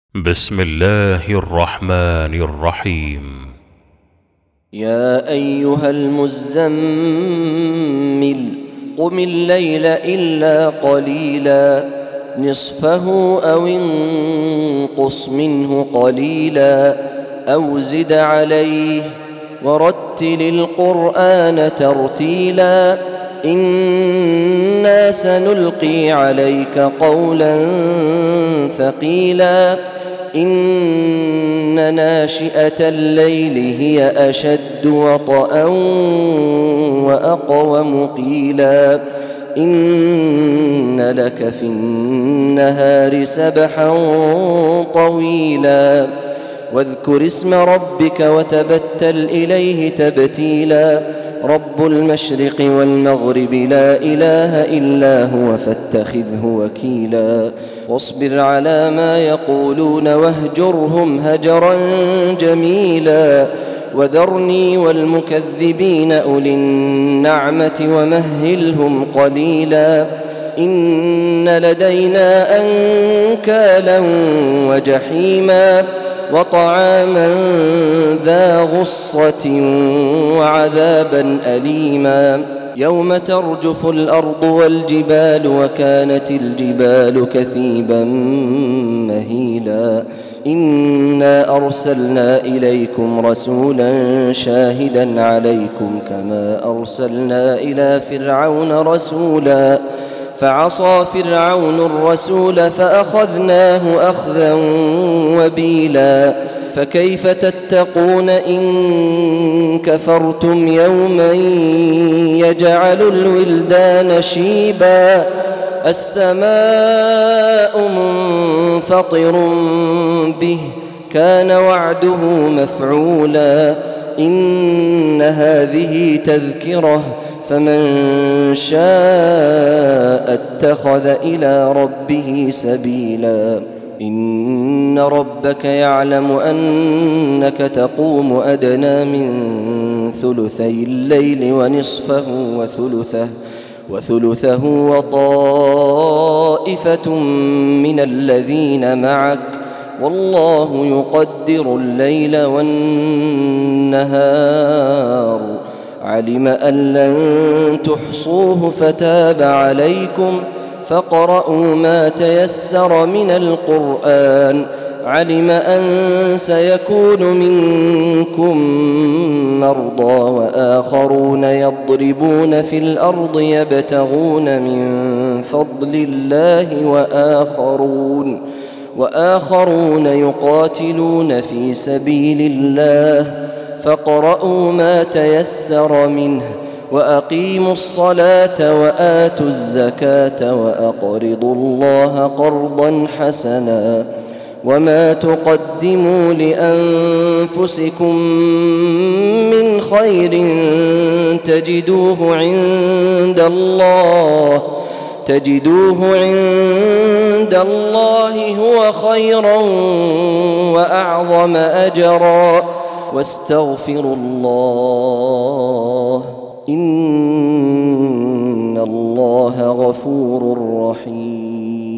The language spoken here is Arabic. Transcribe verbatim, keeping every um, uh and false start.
بسم الله الرحمن الرحيم. يا أيها المزمل قم الليل إلا قليلا نصفه أو انقص منه قليلا أو زد عليه ورتل القرآن ترتيلا إنا سنلقي عليك قولا ثقيلا إن ناشئة الليل هي أشد وطئا وأقوم قيلا إن لك في النهار سبحا طويلا واذكر اسم ربك وتبتل إليه تبتيلا رب المشرق والمغرب لا إله إلا هو فاتخذه وكيلا واصبر على ما يقولون واهجرهم هجرا جميلا وذرني والمكذبين أولي النعمة ومهلهم قليلا إن لدينا أنكالا وجحيما وطعاما ذا غصة وعذابا أليما يوم ترجف الأرض والجبال وكانت الجبال كثيبا مهيلا إنا أرسلنا إليكم رسولا شاهدا عليكم كما أرسلنا إلى فرعون رسولا فعصى فرعون الرسول فأخذناه أخذا وبيلا فكيف تتقون إن كفرتم يوما يجعل الولدان شيبا السماء منفطر به كان وعده مفعولا إن هذه تذكرة فمن شاء اتخذ إلى ربه سبيلا إن ربك يعلم أنك تقوم أدنى من ثلثي الليل ونصفه وثلثه وثلثه وطائفة من الذين معك والله يقدر الليل والنهار علم أن لن تحصوه فتاب عليكم فاقرؤوا ما تيسر من القرآن علم أن سيكون منكم مرضى وآخرون يضربون في الأرض يبتغون من فضل الله وآخرون وآخرون يقاتلون في سبيل الله فاقرؤوا ما تيسر منه وأقيموا الصلاة وآتوا الزكاة وأقرضوا الله قرضا حسنا وما تقدموا لأنفسكم من خير تجدوه عند الله تجدوه عند الله هو خيرا وأعظم أجرا واستغفروا الله إن الله غفور رحيم.